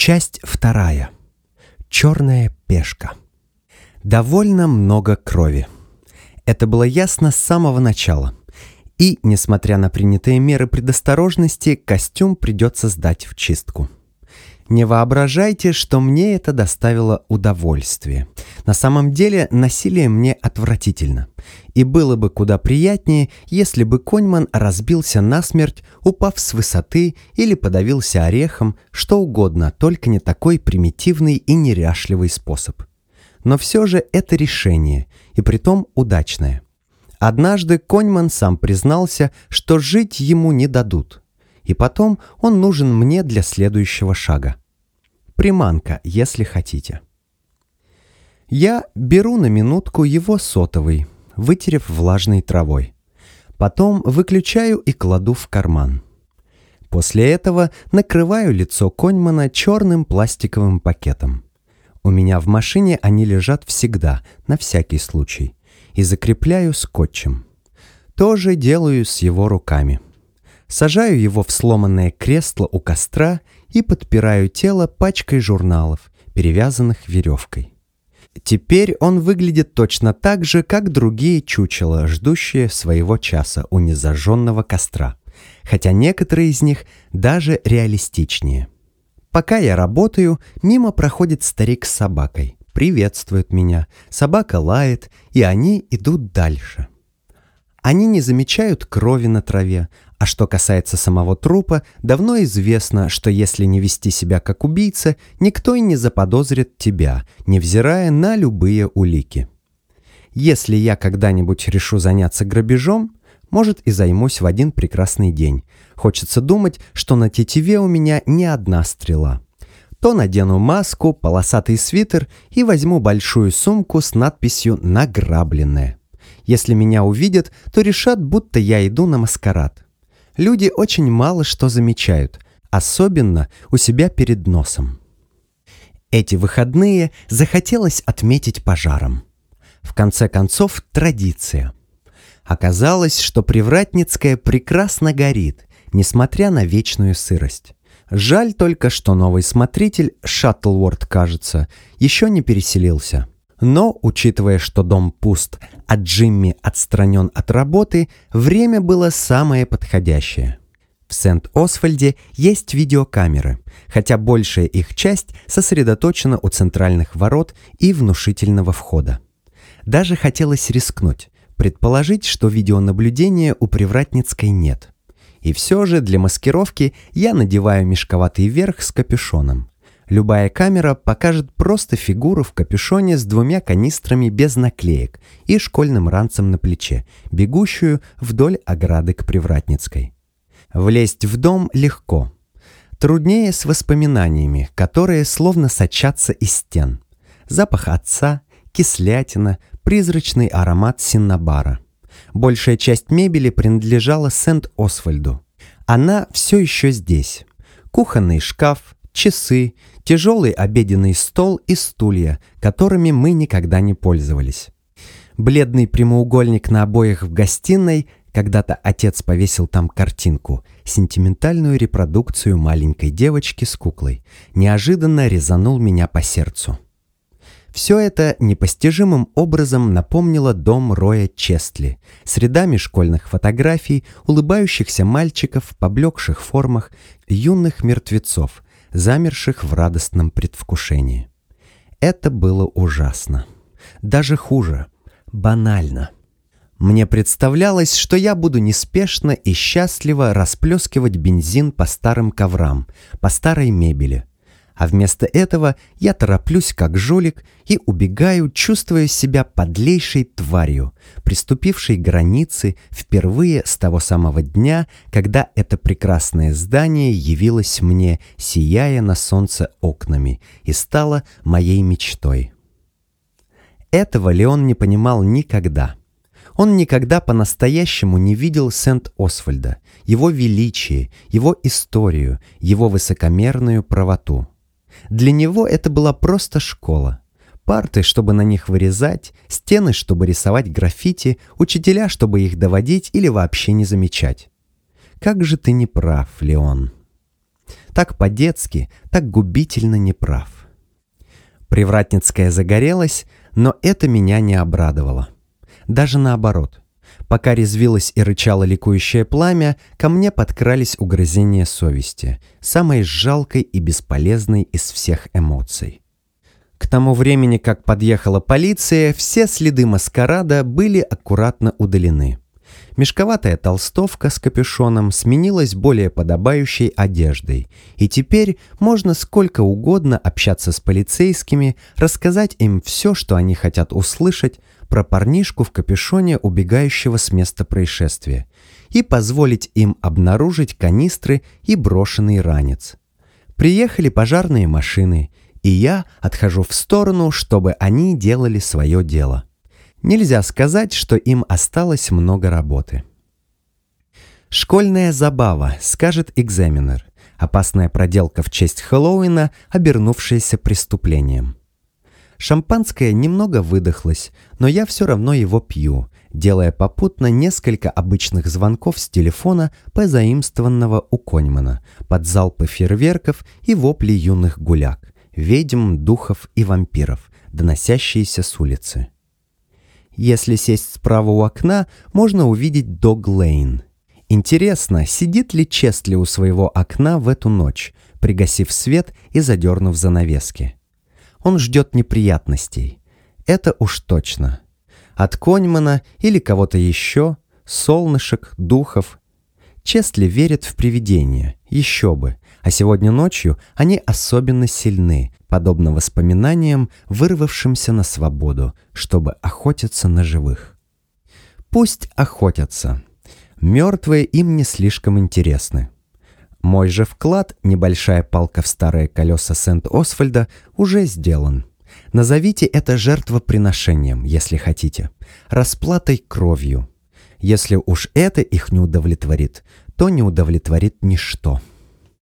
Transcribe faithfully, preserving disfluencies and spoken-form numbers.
Часть вторая. Черная пешка. Довольно много крови. Это было ясно с самого начала. И, несмотря на принятые меры предосторожности, костюм придется сдать в чистку. Не воображайте, что мне это доставило удовольствие. На самом деле насилие мне отвратительно. И было бы куда приятнее, если бы Коньман разбился насмерть, упав с высоты, или подавился орехом, что угодно, только не такой примитивный и неряшливый способ. Но все же это решение, и притом удачное. Однажды Коньман сам признался, что жить ему не дадут. И потом он нужен мне для следующего шага. Приманка, если хотите. Я беру на минутку его сотовый, вытерев влажной травой. Потом выключаю и кладу в карман. После этого накрываю лицо Коньмана черным пластиковым пакетом. У меня в машине они лежат всегда, на всякий случай, и закрепляю скотчем. То же делаю с его руками. Сажаю его в сломанное кресло у костра и подпираю тело пачкой журналов, перевязанных веревкой. Теперь он выглядит точно так же, как другие чучела, ждущие своего часа у незажженного костра, хотя некоторые из них даже реалистичнее. Пока я работаю, мимо проходит старик с собакой, приветствует меня, собака лает, и они идут дальше. Они не замечают крови на траве, а что касается самого трупа, давно известно, что если не вести себя как убийца, никто и не заподозрит тебя, невзирая на любые улики. Если я когда-нибудь решу заняться грабежом, может, и займусь в один прекрасный день. Хочется думать, что на тетиве у меня не одна стрела. То надену маску, полосатый свитер и возьму большую сумку с надписью «Награбленное». Если меня увидят, то решат, будто я иду на маскарад. Люди очень мало что замечают, особенно у себя перед носом. Эти выходные захотелось отметить пожаром. В конце концов, традиция. Оказалось, что Привратницкая прекрасно горит, несмотря на вечную сырость. Жаль только, что новый смотритель, Шаттлворд, кажется, еще не переселился. Но, учитывая, что дом пуст, а Джимми отстранен от работы, время было самое подходящее. В Сент-Освальде есть видеокамеры, хотя большая их часть сосредоточена у центральных ворот и внушительного входа. Даже хотелось рискнуть, предположить, что видеонаблюдения у Привратницкой нет. И все же для маскировки я надеваю мешковатый верх с капюшоном. Любая камера покажет просто фигуру в капюшоне с двумя канистрами без наклеек и школьным ранцем на плече, бегущую вдоль ограды к Привратницкой. Влезть в дом легко. Труднее с воспоминаниями, которые словно сочатся из стен. Запах отца, кислятина, призрачный аромат синнабара. Большая часть мебели принадлежала Сент-Освальду. Она все еще здесь. Кухонный шкаф, часы, тяжелый обеденный стол и стулья, которыми мы никогда не пользовались. Бледный прямоугольник на обоях в гостиной, когда-то отец повесил там картинку, сентиментальную репродукцию маленькой девочки с куклой, неожиданно резанул меня по сердцу. Все это непостижимым образом напомнило дом Роя Честли с рядами школьных фотографий, улыбающихся мальчиков в поблекших формах, юных мертвецов, замерших в радостном предвкушении. Это было ужасно. Даже хуже. Банально. Мне представлялось, что я буду неспешно и счастливо расплескивать бензин по старым коврам, по старой мебели. А вместо этого я тороплюсь как жулик и убегаю, чувствуя себя подлейшей тварью, приступившей к границе впервые с того самого дня, когда это прекрасное здание явилось мне, сияя на солнце окнами, и стало моей мечтой. Этого Леон не понимал никогда. Он никогда по-настоящему не видел Сент-Освальда, его величие, его историю, его высокомерную правоту. Для него это была просто школа. Парты, чтобы на них вырезать, стены, чтобы рисовать граффити, учителя, чтобы их доводить или вообще не замечать. Как же ты не прав, Леон. Так по-детски, так губительно неправ. Привратницкая загорелась, но это меня не обрадовало. Даже наоборот. Пока резвилось и рычало ликующее пламя, ко мне подкрались угрызения совести, самой жалкой и бесполезной из всех эмоций. К тому времени, как подъехала полиция, все следы маскарада были аккуратно удалены. Мешковатая толстовка с капюшоном сменилась более подобающей одеждой, и теперь можно сколько угодно общаться с полицейскими, рассказать им все, что они хотят услышать про парнишку в капюшоне, убегающего с места происшествия, и позволить им обнаружить канистры и брошенный ранец. Приехали пожарные машины, и я отхожу в сторону, чтобы они делали свое дело. Нельзя сказать, что им осталось много работы. «Школьная забава», — скажет экзаменер. Опасная проделка в честь Хэллоуина, обернувшаяся преступлением. Шампанское немного выдохлось, но я все равно его пью, делая попутно несколько обычных звонков с телефона, позаимствованного у Коньмана, под залпы фейерверков и вопли юных гуляк, ведьм, духов и вампиров, доносящиеся с улицы. Если сесть справа у окна, можно увидеть Дог-Лейн. Интересно, сидит ли Честли у своего окна в эту ночь, пригасив свет и задернув занавески. Он ждет неприятностей. Это уж точно. От Коньмана или кого-то еще, солнышек, духов. Честли верит в привидения, еще бы. А сегодня ночью они особенно сильны, подобно воспоминаниям, вырвавшимся на свободу, чтобы охотиться на живых. Пусть охотятся. Мертвые им не слишком интересны. Мой же вклад, небольшая палка в старые колеса Сент-Освальда, уже сделан. Назовите это жертвоприношением, если хотите, расплатой кровью. Если уж это их не удовлетворит, то не удовлетворит ничто.